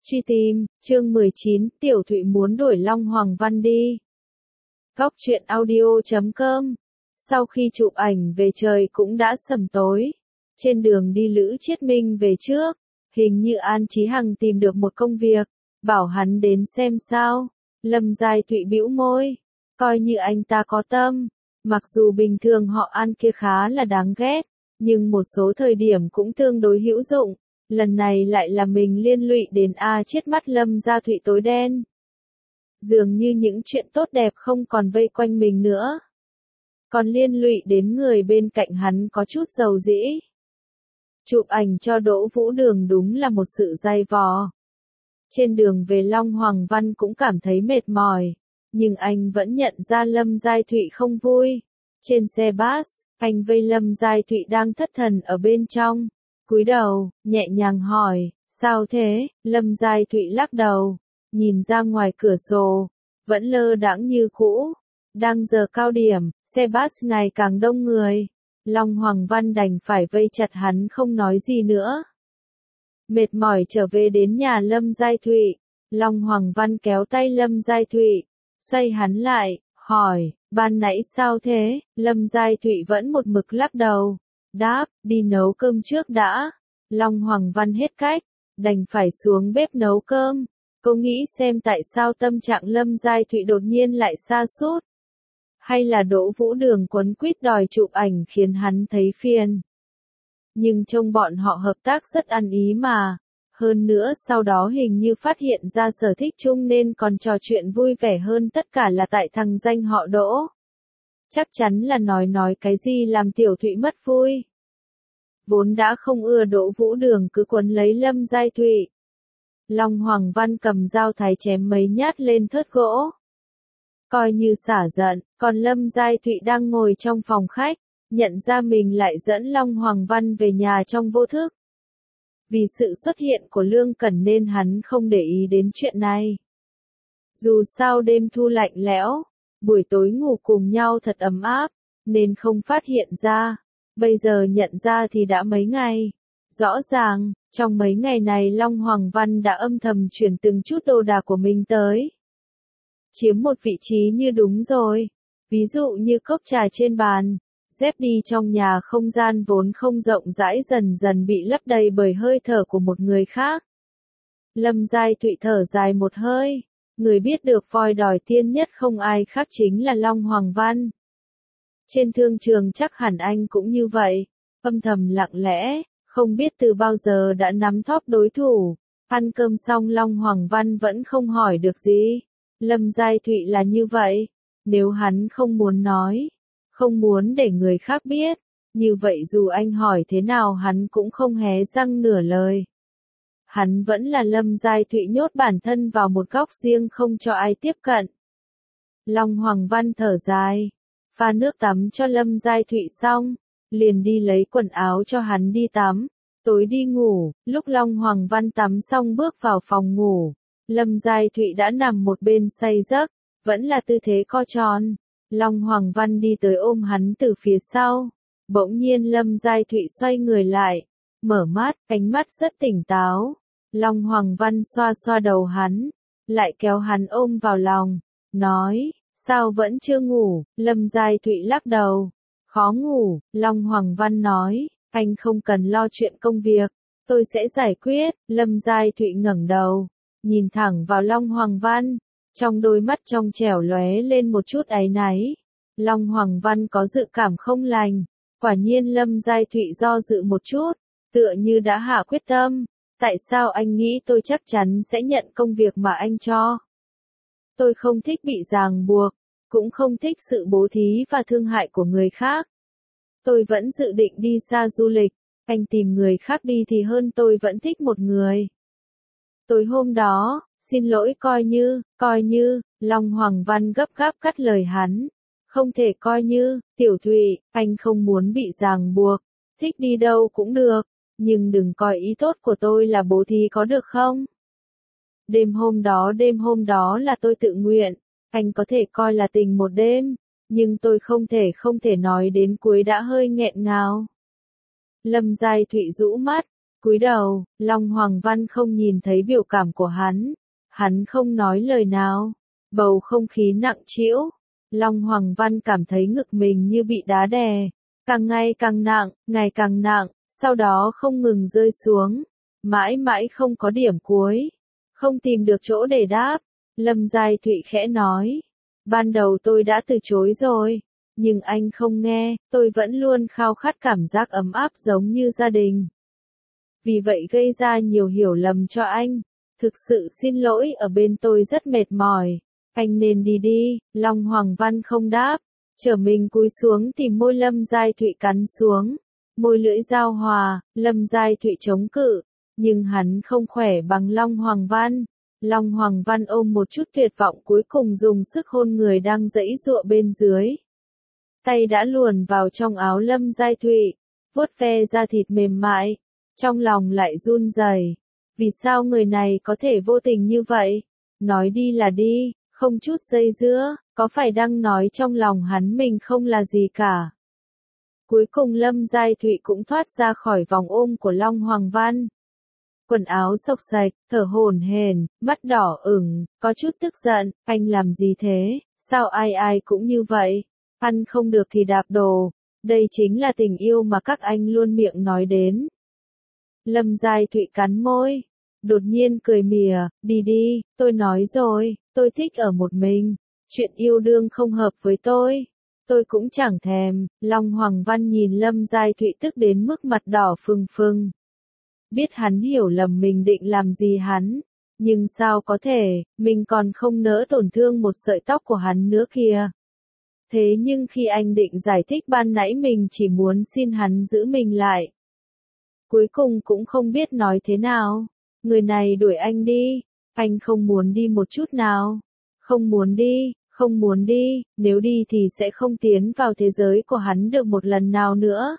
Truy tìm, chương 19, Tiểu Thụy muốn đuổi Long Hoàng Văn đi. Góc truyện audio.com. Sau khi chụp ảnh về trời cũng đã sầm tối. Trên đường đi Lữ Chiết Minh về trước, hình như An Chí Hằng tìm được một công việc, bảo hắn đến xem sao. Lâm Giai Thụy bĩu môi, coi như anh ta có tâm, mặc dù bình thường họ An kia khá là đáng ghét, nhưng một số thời điểm cũng tương đối hữu dụng. Lần này lại là mình liên lụy đến chết mắt Lâm Gia Thụy tối đen. Dường như những chuyện tốt đẹp không còn vây quanh mình nữa, còn liên lụy đến người bên cạnh hắn có chút dầu dĩ. Chụp ảnh cho Đỗ Vũ Đường đúng là một sự dày vò. Trên đường về Long Hoàng Văn cũng cảm thấy mệt mỏi, nhưng anh vẫn nhận ra Lâm Giai Thụy không vui. Trên xe bus, anh vây Lâm Giai Thụy đang thất thần ở bên trong. Cúi đầu, nhẹ nhàng hỏi, sao thế? Lâm Giai Thụy lắc đầu, nhìn ra ngoài cửa sổ, vẫn lơ đãng như cũ. Đang giờ cao điểm, xe bus ngày càng đông người. Long Hoàng Văn đành phải vây chặt hắn không nói gì nữa. Mệt mỏi trở về đến nhà Lâm Giai Thụy, Long Hoàng Văn kéo tay Lâm Giai Thụy, xoay hắn lại, hỏi, ban nãy sao thế? Lâm Giai Thụy vẫn một mực lắc đầu. Đáp, đi nấu cơm trước đã. Long Hoàng Văn hết cách, đành phải xuống bếp nấu cơm. Cô nghĩ xem tại sao tâm trạng Lâm Giai Thụy đột nhiên lại sa sút. Hay là Đỗ Vũ Đường quấn quýt đòi chụp ảnh khiến hắn thấy phiền. Nhưng trông bọn họ hợp tác rất ăn ý mà. Hơn nữa sau đó hình như phát hiện ra sở thích chung nên còn trò chuyện vui vẻ hơn, tất cả là tại thằng danh họ Đỗ. Chắc chắn là nói cái gì làm Tiểu Thụy mất vui. Vốn đã không ưa Đỗ Vũ Đường cứ quấn lấy Lâm Giai Thụy. Long Hoàng Văn cầm dao thái chém mấy nhát lên thớt gỗ, coi như xả giận. Còn Lâm Giai Thụy đang ngồi trong phòng khách, nhận ra mình lại dẫn Long Hoàng Văn về nhà trong vô thức. Vì sự xuất hiện của Lương Cẩn nên hắn không để ý đến chuyện này. Dù sao đêm thu lạnh lẽo, buổi tối ngủ cùng nhau thật ấm áp, nên không phát hiện ra. Bây giờ nhận ra thì đã mấy ngày. Rõ ràng, trong mấy ngày này Long Hoàng Văn đã âm thầm chuyển từng chút đồ đạc của mình tới. Chiếm một vị trí như đúng rồi. Ví dụ như cốc trà trên bàn, dép đi trong nhà, không gian vốn không rộng rãi dần dần bị lấp đầy bởi hơi thở của một người khác. Lâm Giai Thụy thở dài một hơi. Người biết được voi đòi tiên nhất không ai khác chính là Long Hoàng Văn. Trên thương trường chắc hẳn anh cũng như vậy, âm thầm lặng lẽ, không biết từ bao giờ đã nắm thóp đối thủ. Ăn cơm xong Long Hoàng Văn vẫn không hỏi được gì. Lâm Giai Thụy là như vậy, nếu hắn không muốn nói, không muốn để người khác biết, như vậy dù anh hỏi thế nào hắn cũng không hé răng nửa lời. Hắn vẫn là Lâm Giai Thụy nhốt bản thân vào một góc riêng không cho ai tiếp cận. Long Hoàng Văn thở dài, pha nước tắm cho Lâm Giai Thụy xong, liền đi lấy quần áo cho hắn đi tắm, tối đi ngủ. Lúc Long Hoàng Văn tắm xong bước vào phòng ngủ, Lâm Giai Thụy đã nằm một bên say giấc, vẫn là tư thế co tròn. Long Hoàng Văn đi tới ôm hắn từ phía sau. Bỗng nhiên Lâm Giai Thụy xoay người lại, mở mắt, ánh mắt rất tỉnh táo. Long Hoàng Văn xoa xoa đầu hắn, lại kéo hắn ôm vào lòng, nói, sao vẫn chưa ngủ? Lâm Giai Thụy lắc đầu, khó ngủ. Long Hoàng Văn nói, anh không cần lo chuyện công việc, tôi sẽ giải quyết. Lâm Giai Thụy ngẩng đầu, nhìn thẳng vào Long Hoàng Văn, trong đôi mắt trong trẻo lóe lên một chút áy náy. Long Hoàng Văn có dự cảm không lành, quả nhiên Lâm Giai Thụy do dự một chút, tựa như đã hạ quyết tâm. Tại sao anh nghĩ tôi chắc chắn sẽ nhận công việc mà anh cho? Tôi không thích bị ràng buộc, cũng không thích sự bố thí và thương hại của người khác. Tôi vẫn dự định đi xa du lịch, anh tìm người khác đi thì hơn, tôi vẫn thích một người. Tối hôm đó, xin lỗi, coi như, Long Hoàng Văn gấp gáp cắt lời hắn. Không thể coi như, Tiểu Thụy, anh không muốn bị ràng buộc, thích đi đâu cũng được, nhưng đừng coi ý tốt của tôi là bố thí có được không? Đêm hôm đó là tôi tự nguyện, anh có thể coi là tình một đêm, nhưng tôi không thể nói đến cuối đã hơi nghẹn ngào. Lâm Giai Thụy rũ mắt, Cúi đầu, Long Hoàng Văn không nhìn thấy biểu cảm của hắn không nói lời nào. Bầu không khí nặng trĩu, Long Hoàng Văn cảm thấy ngực mình như bị đá đè, càng ngày càng nặng, ngày càng nặng, sau đó không ngừng rơi xuống, mãi mãi không có điểm cuối, không tìm được chỗ để đáp. Lâm Giai Thụy khẽ nói, ban đầu tôi đã từ chối rồi, nhưng anh không nghe, tôi vẫn luôn khao khát cảm giác ấm áp giống như gia đình. Vì vậy gây ra nhiều hiểu lầm cho anh, thực sự xin lỗi, ở bên tôi rất mệt mỏi, anh nên đi đi. Long Hoàng Văn không đáp, trở mình cúi xuống tìm môi Lâm Giai Thụy cắn xuống, môi lưỡi giao hòa. Lâm Giai Thụy chống cự, nhưng hắn không khỏe bằng Long Hoàng Văn. Long Hoàng Văn ôm một chút tuyệt vọng cuối cùng dùng sức hôn người đang giãy giụa bên dưới. Tay đã luồn vào trong áo Lâm Giai Thụy, vuốt ve da thịt mềm mại, trong lòng lại run rẩy. Vì sao người này có thể vô tình như vậy? Nói đi là đi, không chút dây dưa, có phải đang nói trong lòng hắn mình không là gì cả. Cuối cùng Lâm Giai Thụy cũng thoát ra khỏi vòng ôm của Long Hoàng Văn. Quần áo xộc xạch, thở hổn hển, mắt đỏ ửng, có chút tức giận, anh làm gì thế, sao ai ai cũng như vậy, ăn không được thì đạp đồ, đây chính là tình yêu mà các anh luôn miệng nói đến. Lâm Giai Thụy cắn môi, đột nhiên cười mỉa, đi đi, tôi nói rồi, tôi thích ở một mình, chuyện yêu đương không hợp với tôi cũng chẳng thèm. Long Hoàng Văn nhìn Lâm Giai Thụy tức đến mức mặt đỏ phừng phừng. Biết hắn hiểu lầm mình định làm gì hắn, nhưng sao có thể, mình còn không nỡ tổn thương một sợi tóc của hắn nữa kìa. Thế nhưng khi anh định giải thích ban nãy mình chỉ muốn xin hắn giữ mình lại, cuối cùng cũng không biết nói thế nào. Người này đuổi anh đi, anh không muốn đi một chút nào. Không muốn đi, không muốn đi, nếu đi thì sẽ không tiến vào thế giới của hắn được một lần nào nữa.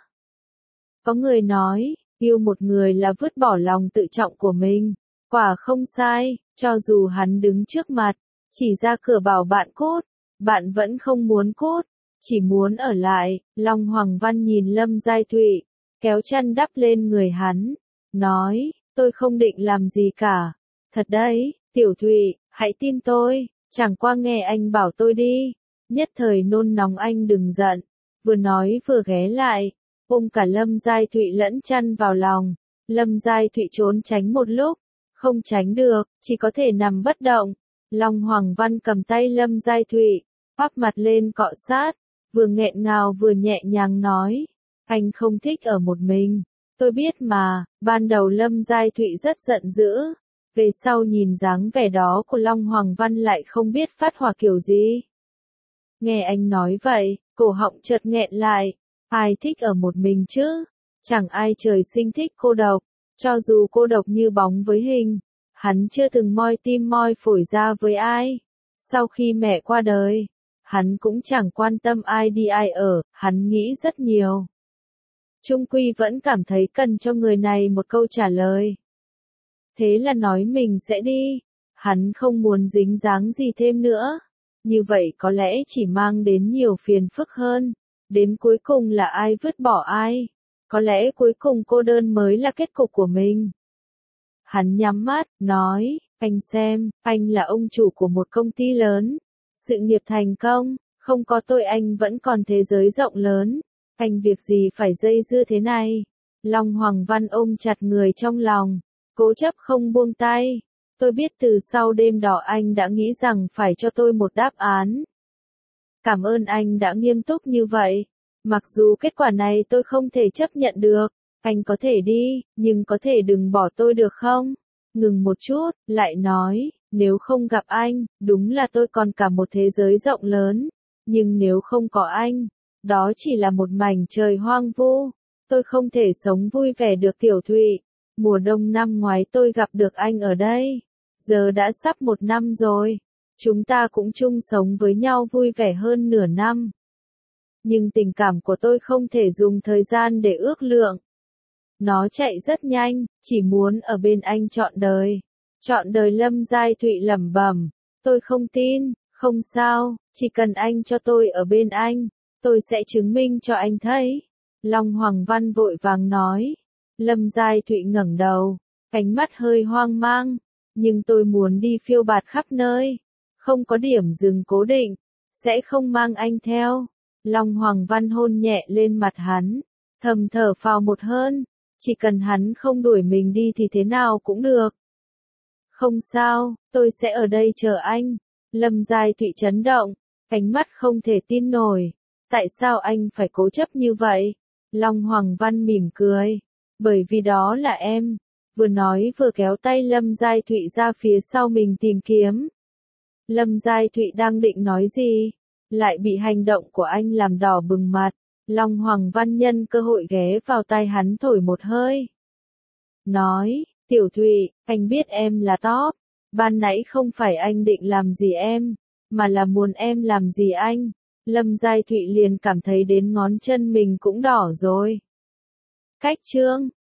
Có người nói, yêu một người là vứt bỏ lòng tự trọng của mình. Quả không sai, cho dù hắn đứng trước mặt, chỉ ra cửa bảo bạn cút, bạn vẫn không muốn cút, chỉ muốn ở lại. Long Hoàng Văn nhìn Lâm Giai Thụy, kéo chăn đắp lên người hắn, nói, tôi không định làm gì cả. Thật đấy, Tiểu Thụy, hãy tin tôi, chẳng qua nghe anh bảo tôi đi. Nhất thời nôn nóng anh đừng giận, vừa nói vừa ghé lại, ôm cả Lâm Giai Thụy lẫn chăn vào lòng. Lâm Giai Thụy trốn tránh một lúc, không tránh được, chỉ có thể nằm bất động. Long Hoàng Văn cầm tay Lâm Giai Thụy, bắp mặt lên cọ sát, vừa nghẹn ngào vừa nhẹ nhàng nói, anh không thích ở một mình. Tôi biết mà. Ban đầu Lâm Giai Thụy rất giận dữ, về sau nhìn dáng vẻ đó của Long Hoàng Văn lại không biết phát hỏa kiểu gì. Nghe anh nói vậy, cổ họng chợt nghẹn lại, ai thích ở một mình chứ? Chẳng ai trời sinh thích cô độc, cho dù cô độc như bóng với hình, hắn chưa từng moi tim moi phổi ra với ai. Sau khi mẹ qua đời, hắn cũng chẳng quan tâm ai đi ai ở, hắn nghĩ rất nhiều. Chung quy vẫn cảm thấy cần cho người này một câu trả lời. Thế là nói mình sẽ đi, hắn không muốn dính dáng gì thêm nữa. Như vậy có lẽ chỉ mang đến nhiều phiền phức hơn, đến cuối cùng là ai vứt bỏ ai. Có lẽ cuối cùng cô đơn mới là kết cục của mình. Hắn nhắm mắt, nói, anh xem, anh là ông chủ của một công ty lớn, sự nghiệp thành công, không có tôi anh vẫn còn thế giới rộng lớn, anh việc gì phải dây dưa thế này. Long Hoàng Văn ôm chặt người trong lòng, cố chấp không buông tay. Tôi biết từ sau đêm đỏ anh đã nghĩ rằng phải cho tôi một đáp án. Cảm ơn anh đã nghiêm túc như vậy. Mặc dù kết quả này tôi không thể chấp nhận được, anh có thể đi, nhưng có thể đừng bỏ tôi được không? Ngừng một chút, lại nói, nếu không gặp anh, đúng là tôi còn cả một thế giới rộng lớn, nhưng nếu không có anh, đó chỉ là một mảnh trời hoang vu. Tôi không thể sống vui vẻ được Tiểu Thụy. Mùa đông năm ngoái tôi gặp được anh ở đây, giờ đã sắp 1 năm rồi. Chúng ta cũng chung sống với nhau vui vẻ hơn nửa năm. Nhưng tình cảm của tôi không thể dùng thời gian để ước lượng. Nó chạy rất nhanh, chỉ muốn ở bên anh trọn đời. Trọn đời. Lâm Giai Thụy lẩm bẩm, tôi không tin, không sao, chỉ cần anh cho tôi ở bên anh, tôi sẽ chứng minh cho anh thấy. Long Hoàng Văn vội vàng nói, Lâm Giai Thụy ngẩng đầu, ánh mắt hơi hoang mang, nhưng tôi muốn đi phiêu bạt khắp nơi, không có điểm dừng cố định, sẽ không mang anh theo. Long Hoàng Văn hôn nhẹ lên mặt hắn, thầm thở phào một hơi, chỉ cần hắn không đuổi mình đi thì thế nào cũng được. Không sao, tôi sẽ ở đây chờ anh. Lâm Giai Thụy chấn động, ánh mắt không thể tin nổi. Tại sao anh phải cố chấp như vậy? Long Hoàng Văn mỉm cười. Bởi vì đó là em. Vừa nói vừa kéo tay Lâm Giai Thụy ra phía sau mình tìm kiếm. Lâm Giai Thụy đang định nói gì? Lại bị hành động của anh làm đỏ bừng mặt. Long Hoàng Văn nhân cơ hội ghé vào tai hắn thổi một hơi. Nói, Tiểu Thụy, anh biết em là top. Ban nãy không phải anh định làm gì em, mà là muốn em làm gì anh. Lâm Giai Thụy liền cảm thấy đến ngón chân mình cũng đỏ rồi. Cách chương